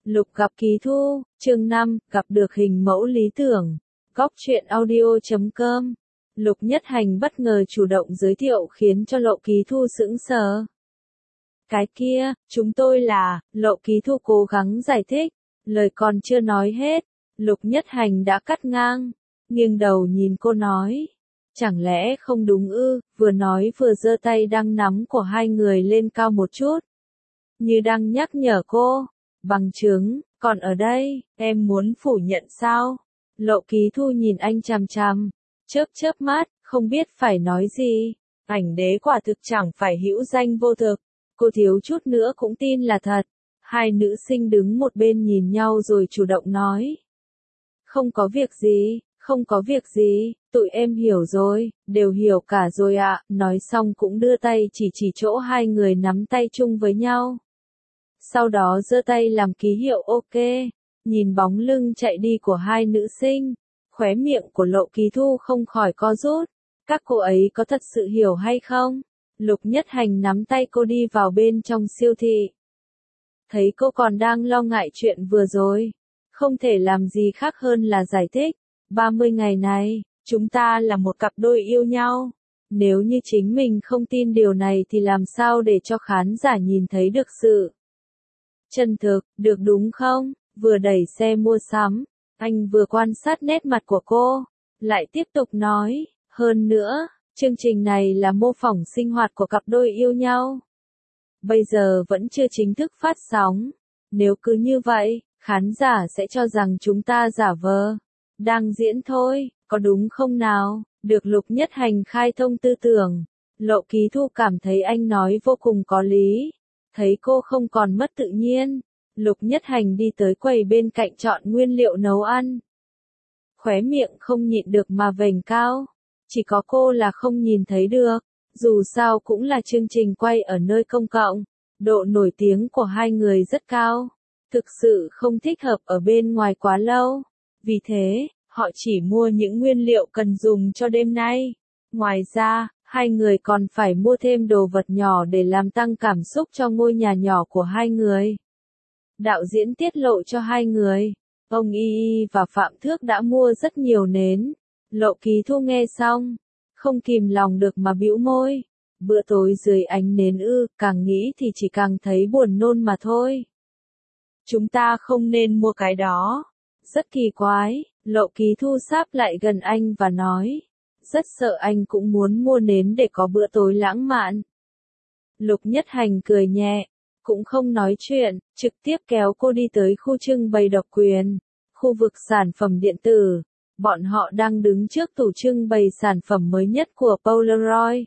Lục gặp Ký Thu, chương 5, gặp được hình mẫu lý tưởng. Góc truyện audio.com. Lục Nhất Hành bất ngờ chủ động giới thiệu khiến cho Lộ Ký Thu sững sờ. Cái kia, chúng tôi là, Lộ Ký Thu cố gắng giải thích, lời còn chưa nói hết, Lục Nhất Hành đã cắt ngang, nghiêng đầu nhìn cô nói. Chẳng lẽ không đúng ư, vừa nói vừa giơ tay đang nắm của hai người lên cao một chút. Như đang nhắc nhở cô. Bằng chứng, còn ở đây, em muốn phủ nhận sao? Lộ Ký Thu nhìn anh chằm chằm, chớp mắt, không biết phải nói gì. Ảnh đế quả thực chẳng phải hữu danh vô thực, cô thiếu chút nữa cũng tin là thật. Hai nữ sinh đứng một bên nhìn nhau rồi chủ động nói. Không có việc gì, không có việc gì, tụi em hiểu rồi, đều hiểu cả rồi ạ. Nói xong cũng đưa tay chỉ chỗ hai người nắm tay chung với nhau. Sau đó giơ tay làm ký hiệu ok, nhìn bóng lưng chạy đi của hai nữ sinh, khóe miệng của Lộ Ký Thu không khỏi co rút. Các cô ấy có thật sự hiểu hay không? Lục Nhất Hành nắm tay cô đi vào bên trong siêu thị. Thấy cô còn đang lo ngại chuyện vừa rồi, không thể làm gì khác hơn là giải thích. 30 ngày này, chúng ta là một cặp đôi yêu nhau. Nếu như chính mình không tin điều này thì làm sao để cho khán giả nhìn thấy được sự chân thực, được đúng không? Vừa đẩy xe mua sắm, anh vừa quan sát nét mặt của cô, lại tiếp tục nói, hơn nữa, chương trình này là mô phỏng sinh hoạt của cặp đôi yêu nhau. Bây giờ vẫn chưa chính thức phát sóng, nếu cứ như vậy, khán giả sẽ cho rằng chúng ta giả vờ, đang diễn thôi, có đúng không nào? Được Lục Nhất Hành khai thông tư tưởng, Lộ Ký Thu cảm thấy anh nói vô cùng có lý. Thấy cô không còn mất tự nhiên, Lục Nhất Hành đi tới quầy bên cạnh chọn nguyên liệu nấu ăn. Khóe miệng không nhịn được mà vểnh cao, chỉ có cô là không nhìn thấy được, dù sao cũng là chương trình quay ở nơi công cộng, độ nổi tiếng của hai người rất cao, thực sự không thích hợp ở bên ngoài quá lâu, vì thế, họ chỉ mua những nguyên liệu cần dùng cho đêm nay. Ngoài ra, hai người còn phải mua thêm đồ vật nhỏ để làm tăng cảm xúc cho ngôi nhà nhỏ của hai người. Đạo diễn tiết lộ cho hai người, ông Y và Phạm Thước đã mua rất nhiều nến. Lộ Ký Thu nghe xong, không kìm lòng được mà bĩu môi. Bữa tối dưới ánh nến ư, càng nghĩ thì chỉ càng thấy buồn nôn mà thôi. Chúng ta không nên mua cái đó. Rất kỳ quái, Lộ Ký Thu sáp lại gần anh và nói. Rất sợ anh cũng muốn mua nến để có bữa tối lãng mạn. Lục Nhất Hành cười nhẹ, cũng không nói chuyện, trực tiếp kéo cô đi tới khu trưng bày độc quyền, khu vực sản phẩm điện tử. Bọn họ đang đứng trước tủ trưng bày sản phẩm mới nhất của Polaroid.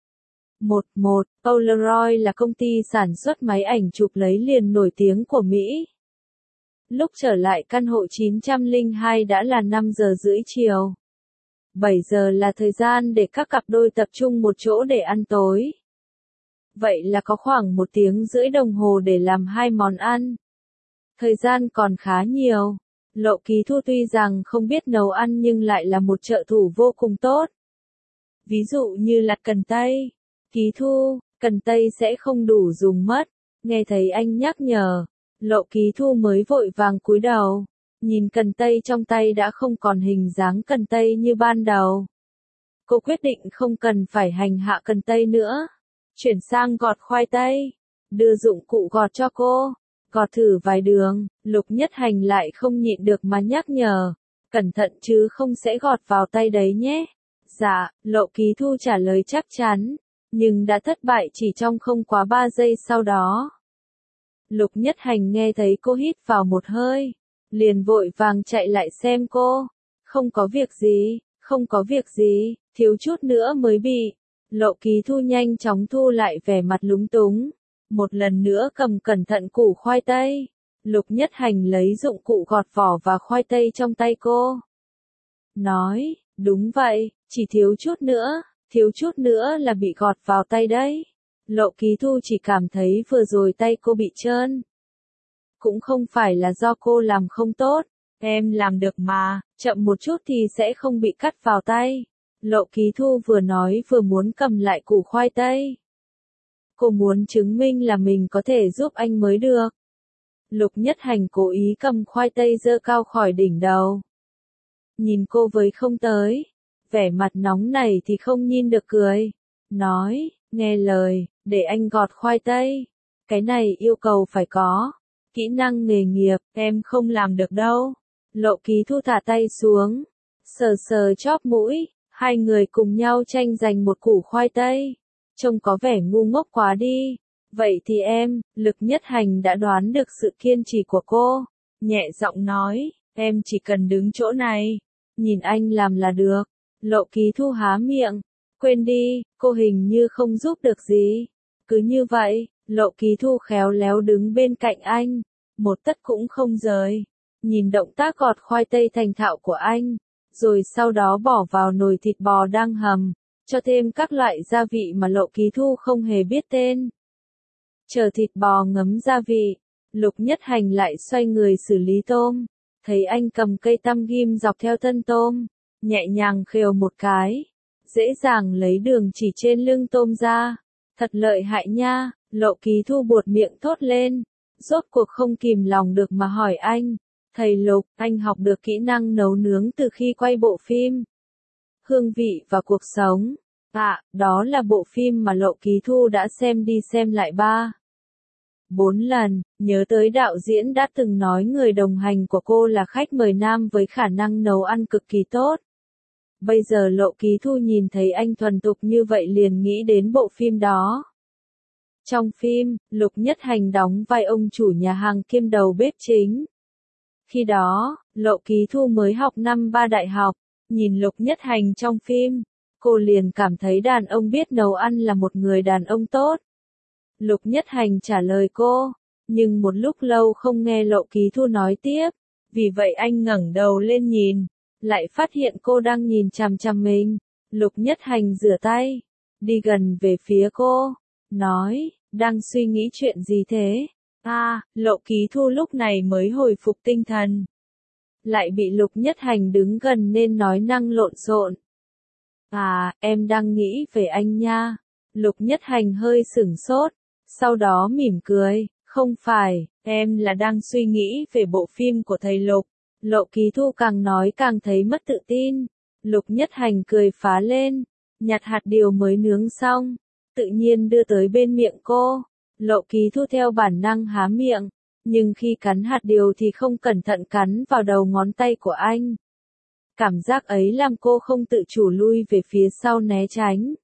11. Polaroid là công ty sản xuất máy ảnh chụp lấy liền nổi tiếng của Mỹ. Lúc trở lại căn hộ 902 đã là 5 giờ rưỡi chiều. 7 giờ là thời gian để các cặp đôi tập trung một chỗ để ăn tối. Vậy là có khoảng 1 tiếng rưỡi đồng hồ để làm 2 món ăn. Thời gian còn khá nhiều. Lộ Ký Thu tuy rằng không biết nấu ăn nhưng lại là một trợ thủ vô cùng tốt. Ví dụ như lặt cần tây. Ký Thu, cần tây sẽ không đủ dùng mất. Nghe thấy anh nhắc nhở, Lộ Ký Thu mới vội vàng cúi đầu. Nhìn cần tây trong tay đã không còn hình dáng cần tây như ban đầu. Cô quyết định không cần phải hành hạ cần tây nữa. Chuyển sang gọt khoai tây. Đưa dụng cụ gọt cho cô. Gọt thử vài đường, Lục Nhất Hành lại không nhịn được mà nhắc nhở. Cẩn thận chứ không sẽ gọt vào tay đấy nhé. Dạ, Lộ Ký Thu trả lời chắc chắn. Nhưng đã thất bại chỉ trong không quá 3 giây sau đó. Lục Nhất Hành nghe thấy cô hít vào một hơi. Liền vội vàng chạy lại xem cô. Không có việc gì, không có việc gì, thiếu chút nữa mới bị. Lộ Ký Thu nhanh chóng thu lại vẻ mặt lúng túng. Một lần nữa cầm cẩn thận củ khoai tây. Lục Nhất Hành lấy dụng cụ gọt vỏ và khoai tây trong tay cô. Nói, đúng vậy, chỉ thiếu chút nữa là bị gọt vào tay đấy. Lộ Ký Thu chỉ cảm thấy vừa rồi tay cô bị trơn. Cũng không phải là do cô làm không tốt, em làm được mà, chậm một chút thì sẽ không bị cắt vào tay. Lộ Ký Thu vừa nói vừa muốn cầm lại củ khoai tây. Cô muốn chứng minh là mình có thể giúp anh mới được. Lục Nhất Hành cố ý cầm khoai tây giơ cao khỏi đỉnh đầu. Nhìn cô với không tới, vẻ mặt nóng này thì không nhìn được cười. Nói, nghe lời, để anh gọt khoai tây. Cái này yêu cầu phải có. Kỹ năng nghề nghiệp, em không làm được đâu. Lộ Ký Thu thả tay xuống, sờ sờ chóp mũi, hai người cùng nhau tranh giành một củ khoai tây. Trông có vẻ ngu ngốc quá đi. Vậy thì em, Lục Nhất Hành đã đoán được sự kiên trì của cô. Nhẹ giọng nói, em chỉ cần đứng chỗ này, nhìn anh làm là được. Lộ Ký Thu há miệng, quên đi, cô hình như không giúp được gì. Cứ như vậy, Lộ Ký Thu khéo léo đứng bên cạnh anh, một tấc cũng không rời. Nhìn động tác gọt khoai tây thành thạo của anh, rồi sau đó bỏ vào nồi thịt bò đang hầm, cho thêm các loại gia vị mà Lộ Ký Thu không hề biết tên. Chờ thịt bò ngấm gia vị, Lục Nhất Hành lại xoay người xử lý tôm. Thấy anh cầm cây tăm ghim dọc theo thân tôm, nhẹ nhàng khều một cái, dễ dàng lấy đường chỉ trên lưng tôm ra. Thật lợi hại nha, Lộ Ký Thu buột miệng thốt lên, rốt cuộc không kìm lòng được mà hỏi anh. Thầy Lục, anh học được kỹ năng nấu nướng từ khi quay bộ phim Hương vị và cuộc sống. Đó là bộ phim mà Lộ Ký Thu đã xem đi xem lại 4 lần, nhớ tới đạo diễn đã từng nói người đồng hành của cô là khách mời nam với khả năng nấu ăn cực kỳ tốt. Bây giờ Lộ Ký Thu nhìn thấy anh thuần thục như vậy liền nghĩ đến bộ phim đó. Trong phim, Lục Nhất Hành đóng vai ông chủ nhà hàng kiêm đầu bếp chính. Khi đó, Lộ Ký Thu mới học năm 3 đại học, nhìn Lục Nhất Hành trong phim, cô liền cảm thấy đàn ông biết nấu ăn là một người đàn ông tốt. Lục Nhất Hành trả lời cô, nhưng một lúc lâu không nghe Lộ Ký Thu nói tiếp, vì vậy anh ngẩng đầu lên nhìn, lại phát hiện cô đang nhìn chằm chằm mình. Lục Nhất Hành rửa tay, đi gần về phía cô, nói, đang suy nghĩ chuyện gì thế? Lộ Ký Thu lúc này mới hồi phục tinh thần. Lại bị Lục Nhất Hành đứng gần nên nói năng lộn xộn. Em đang nghĩ về anh nha. Lục Nhất Hành hơi sửng sốt, sau đó mỉm cười, không phải, em là đang suy nghĩ về bộ phim của thầy Lục. Lộ Ký Thu càng nói càng thấy mất tự tin. Lục Nhất Hành cười phá lên, nhặt hạt điều mới nướng xong, tự nhiên đưa tới bên miệng cô. Lộ Ký Thu theo bản năng há miệng, nhưng khi cắn hạt điều thì không cẩn thận cắn vào đầu ngón tay của anh. Cảm giác ấy làm cô không tự chủ lui về phía sau né tránh.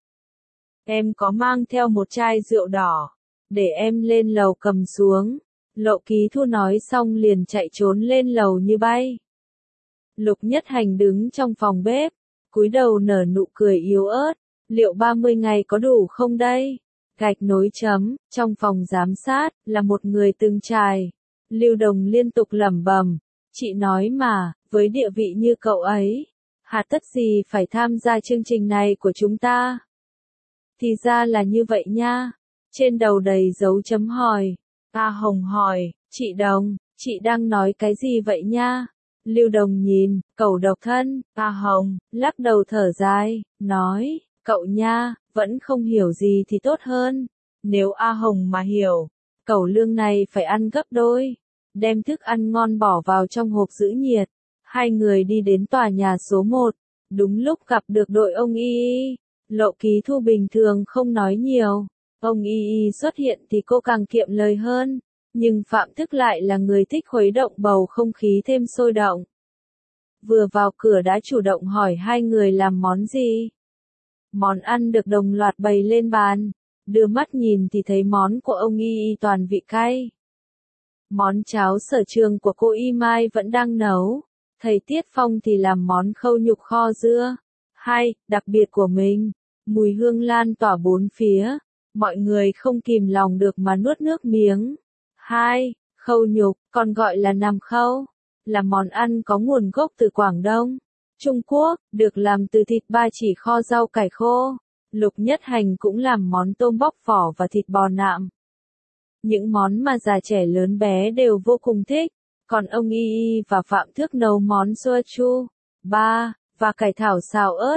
Em có mang theo một chai rượu đỏ, để em lên lầu cầm xuống. Lộ Ký Thu nói xong liền chạy trốn lên lầu như bay. Lục Nhất Hành đứng trong phòng bếp, cúi đầu nở nụ cười yếu ớt. Liệu 30 ngày có đủ không đây? Gạch nối chấm, trong phòng giám sát, là một người từng trải. Lưu Đồng liên tục lẩm bẩm, chị nói mà, với địa vị như cậu ấy, hà tất gì phải tham gia chương trình này của chúng ta? Thì ra là như vậy nha. Trên đầu đầy dấu chấm hỏi. A Hồng hỏi, chị Đồng, chị đang nói cái gì vậy nha? Lưu Đồng nhìn, cẩu độc thân. A Hồng, lắc đầu thở dài, nói, cậu nha, vẫn không hiểu gì thì tốt hơn. Nếu A Hồng mà hiểu, cẩu lương này phải ăn gấp đôi. Đem thức ăn ngon bỏ vào trong hộp giữ nhiệt. Hai người đi đến tòa nhà số 1. Đúng lúc gặp được đội ông Y. Lộ Ký Thu bình thường không nói nhiều. Ông Y xuất hiện thì cô càng kiệm lời hơn. Nhưng Phạm Thức lại là người thích khuấy động bầu không khí thêm sôi động. Vừa vào cửa đã chủ động hỏi hai người làm món gì. Món ăn được đồng loạt bày lên bàn. Đưa mắt nhìn thì thấy món của ông Y toàn vị cay. Món cháo sở trường của cô Y Mai vẫn đang nấu. Thầy Tiết Phong thì làm món khâu nhục kho dưa. Đặc biệt của mình. Mùi hương lan tỏa bốn phía. Mọi người không kìm lòng được mà nuốt nước miếng. Khâu nhục, còn gọi là nằm khâu, là món ăn có nguồn gốc từ Quảng Đông, Trung Quốc, được làm từ thịt ba chỉ kho rau cải khô. Lục Nhất Hành cũng làm món tôm bóc vỏ và thịt bò nạm. Những món mà già trẻ lớn bé đều vô cùng thích. Còn ông Y và Phạm Thước nấu món sua chu, và cải thảo xào ớt.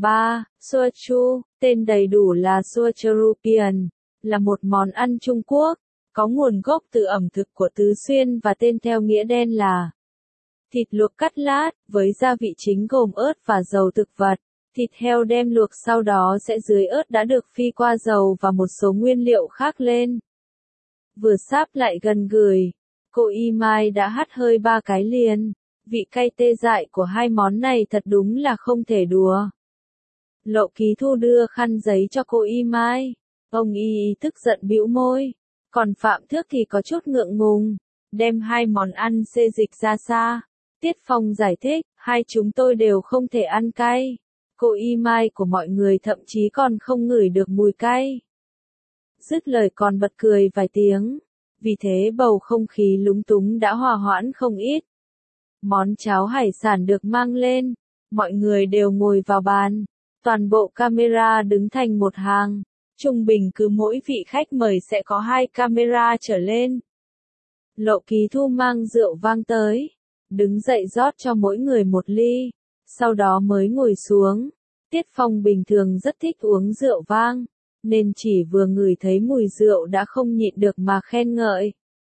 Sua chu, tên đầy đủ là sua churupian, là một món ăn Trung Quốc, có nguồn gốc từ ẩm thực của Tứ Xuyên và tên theo nghĩa đen là thịt luộc cắt lát, với gia vị chính gồm ớt và dầu thực vật. Thịt heo đem luộc sau đó sẽ dưới ớt đã được phi qua dầu và một số nguyên liệu khác lên. Vừa sáp lại gần gửi, cô Y Mai đã hắt hơi 3 cái liền. Vị cay tê dại của hai món này thật đúng là không thể đùa. Lộ Ký Thu đưa khăn giấy cho cô Y Mai. Ông Y tức giận bĩu môi. Còn Phạm Thước thì có chút ngượng ngùng, đem hai món ăn xê dịch ra xa. Tiết Phong giải thích, hai chúng tôi đều không thể ăn cay. Cô Y Mai của mọi người thậm chí còn không ngửi được mùi cay. Dứt lời còn bật cười vài tiếng. Vì thế bầu không khí lúng túng đã hòa hoãn không ít. Món cháo hải sản được mang lên. Mọi người đều ngồi vào bàn. Toàn bộ camera đứng thành một hàng. Trung bình cứ mỗi vị khách mời sẽ có 2 camera trở lên. Lộ Ký Thu mang rượu vang tới. Đứng dậy rót cho mỗi người một ly. Sau đó mới ngồi xuống. Tiết Phong bình thường rất thích uống rượu vang. Nên chỉ vừa ngửi thấy mùi rượu đã không nhịn được mà khen ngợi.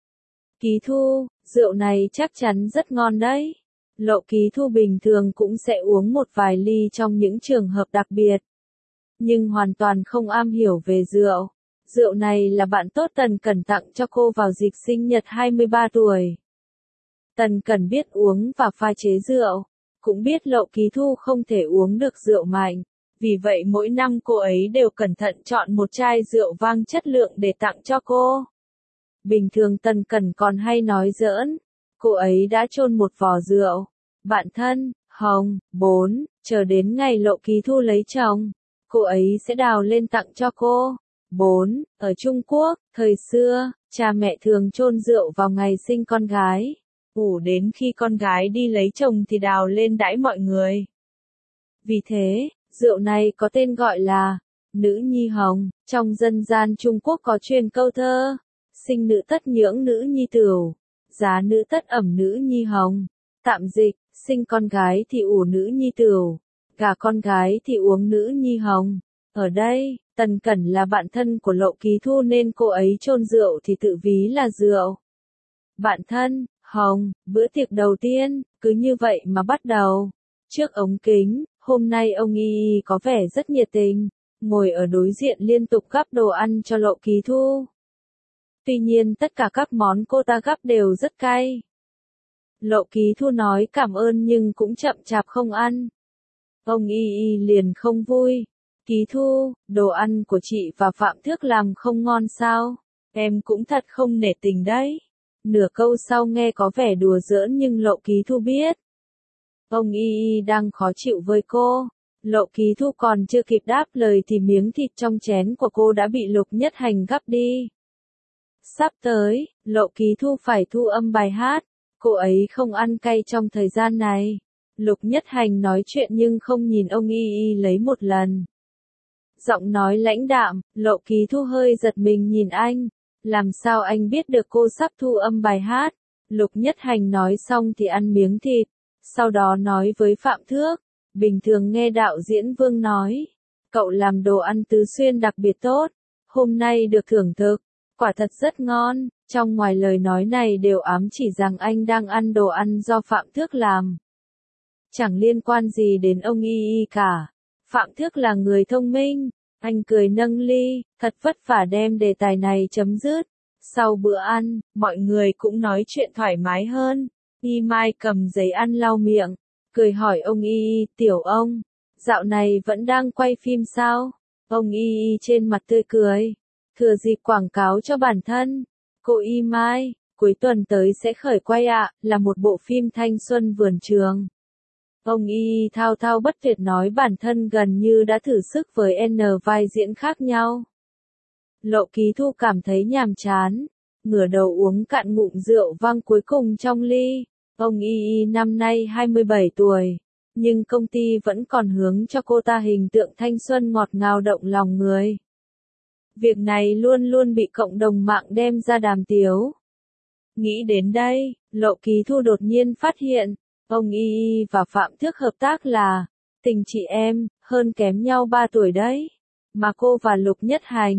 Ký Thu, rượu này chắc chắn rất ngon đấy. Lộ Ký Thu bình thường cũng sẽ uống một vài ly trong những trường hợp đặc biệt. Nhưng hoàn toàn không am hiểu về rượu. Rượu này là bạn tốt Tần Cẩn tặng cho cô vào dịp sinh nhật 23 tuổi. Tần Cẩn biết uống và pha chế rượu. Cũng biết Lộ Ký Thu không thể uống được rượu mạnh. Vì vậy mỗi năm cô ấy đều cẩn thận chọn một chai rượu vang chất lượng để tặng cho cô. Bình thường Tần Cẩn còn hay nói giỡn. Cô ấy đã chôn một vò rượu. Bạn thân, Hồng, 4, chờ đến ngày Lộ Ký Thu lấy chồng. Cô ấy sẽ đào lên tặng cho cô. 4. Ở Trung Quốc, thời xưa, cha mẹ thường chôn rượu vào ngày sinh con gái. Ủ đến khi con gái đi lấy chồng thì đào lên đãi mọi người. Vì thế, rượu này có tên gọi là Nữ Nhi Hồng. Trong dân gian Trung Quốc có truyền câu thơ. Sinh nữ tất nhưỡng nữ nhi tửu. Giá nữ tất ẩm nữ nhi hồng. Tạm dịch, sinh con gái thì ủ nữ nhi tửu. Gả con gái thì uống nữ nhi hồng. Ở đây, Tần Cẩn là bạn thân của Lộ Ký Thu nên cô ấy chôn rượu thì tự ví là rượu. Bạn thân, Hồng, bữa tiệc đầu tiên, cứ như vậy mà bắt đầu. Trước ống kính, hôm nay ông Y có vẻ rất nhiệt tình, ngồi ở đối diện liên tục gắp đồ ăn cho Lộ Ký Thu. Tuy nhiên tất cả các món cô ta gắp đều rất cay. Lộ Ký Thu nói cảm ơn nhưng cũng chậm chạp không ăn. Ông Y liền không vui. Ký Thu, đồ ăn của chị và Phạm Thước làm không ngon sao? Em cũng thật không nể tình đấy. Nửa câu sau nghe có vẻ đùa giỡn nhưng Lộ Ký Thu biết. Ông Y đang khó chịu với cô. Lộ Ký Thu còn chưa kịp đáp lời thì miếng thịt trong chén của cô đã bị Lục Nhất Hành gắp đi. Sắp tới, Lộ Ký Thu phải thu âm bài hát. Cô ấy không ăn cay trong thời gian này. Lục Nhất Hành nói chuyện nhưng không nhìn ông Y lấy một lần. Giọng nói lãnh đạm, Lộ Ký Thu hơi giật mình nhìn anh. Làm sao anh biết được cô sắp thu âm bài hát? Lục Nhất Hành nói xong thì ăn miếng thịt. Sau đó nói với Phạm Thước. Bình thường nghe đạo diễn Vương nói. Cậu làm đồ ăn Tứ Xuyên đặc biệt tốt. Hôm nay được thưởng thức. Quả thật rất ngon. Trong ngoài lời nói này đều ám chỉ rằng anh đang ăn đồ ăn do Phạm Thước làm. Chẳng liên quan gì đến ông Y cả. Phạm Thước là người thông minh. Anh cười nâng ly, thật vất vả đem đề tài này chấm dứt. Sau bữa ăn, mọi người cũng nói chuyện thoải mái hơn. Y Mai cầm giấy ăn lau miệng, cười hỏi ông Y, tiểu ông, dạo này vẫn đang quay phim sao? Ông Y trên mặt tươi cười, thừa dịp quảng cáo cho bản thân. Cô Y Mai, cuối tuần tới sẽ khởi quay ạ, là một bộ phim thanh xuân vườn trường. Ông Y thao thao bất tuyệt nói bản thân gần như đã thử sức với N vai diễn khác nhau. Lộ Ký Thu cảm thấy nhàm chán, ngửa đầu uống cạn ngụm rượu vang cuối cùng trong ly. Ông Y năm nay 27 tuổi, nhưng công ty vẫn còn hướng cho cô ta hình tượng thanh xuân ngọt ngào động lòng người. Việc này luôn luôn bị cộng đồng mạng đem ra đàm tiếu. Nghĩ đến đây, Lộ Ký Thu đột nhiên phát hiện. Ông Y và Phạm Thước hợp tác là tình chị em, hơn kém nhau 3 tuổi đấy. Mà cô và Lục Nhất Hành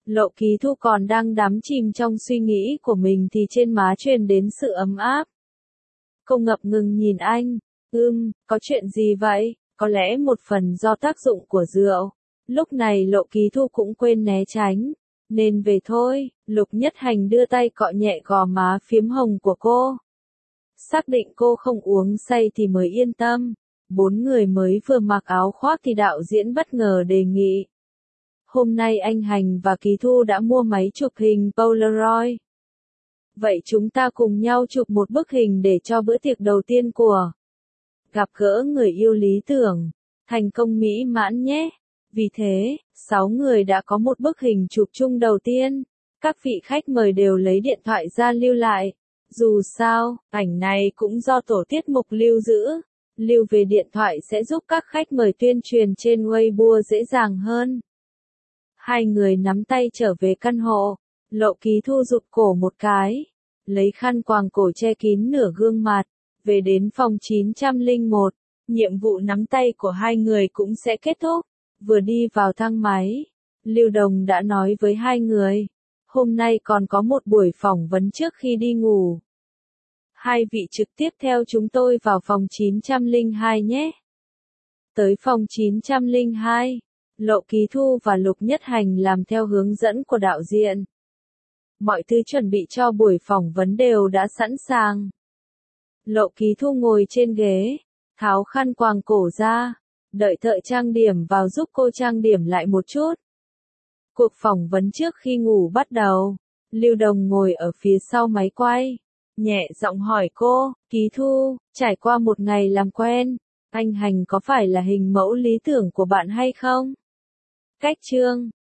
Lộ Ký Thu còn đang đắm chìm trong suy nghĩ của mình thì trên má truyền đến sự ấm áp. Cô ngập ngừng nhìn anh. Có chuyện gì vậy? Có lẽ một phần do tác dụng của rượu. Lúc này Lộ Ký Thu cũng quên né tránh. Nên về thôi, Lục Nhất Hành đưa tay cọ nhẹ gò má phiếm hồng của cô. Xác định cô không uống say thì mới yên tâm. 4 người mới vừa mặc áo khoác thì đạo diễn bất ngờ đề nghị. Hôm nay anh Hành và Ký Thu đã mua máy chụp hình Polaroid. Vậy chúng ta cùng nhau chụp một bức hình để cho bữa tiệc đầu tiên của gặp gỡ người yêu lý tưởng thành công mỹ mãn nhé. Vì thế, 6 người đã có một bức hình chụp chung đầu tiên. Các vị khách mời đều lấy điện thoại ra lưu lại. Dù sao, ảnh này cũng do tổ tiết mục lưu giữ. Lưu về điện thoại sẽ giúp các khách mời tuyên truyền trên Weibo dễ dàng hơn. Hai người nắm tay trở về căn hộ. Lộ Ký Thu rụt cổ một cái. Lấy khăn quàng cổ che kín nửa gương mặt. Về đến phòng 901. Nhiệm vụ nắm tay của hai người cũng sẽ kết thúc. Vừa đi vào thang máy, Lưu Đồng đã nói với hai người. Hôm nay còn có một buổi phỏng vấn trước khi đi ngủ. Hai vị trực tiếp theo chúng tôi vào phòng 902 nhé. Tới phòng 902, Lộ Ký Thu và Lục Nhất Hành làm theo hướng dẫn của đạo diễn. Mọi thứ chuẩn bị cho buổi phỏng vấn đều đã sẵn sàng. Lộ Ký Thu ngồi trên ghế, tháo khăn quàng cổ ra, đợi thợ trang điểm vào giúp cô trang điểm lại một chút. Cuộc phỏng vấn trước khi ngủ bắt đầu. Lưu Đồng ngồi ở phía sau máy quay, nhẹ giọng hỏi cô, Ký Thu, trải qua một ngày làm quen, anh Hành có phải là hình mẫu lý tưởng của bạn hay không? Cách chương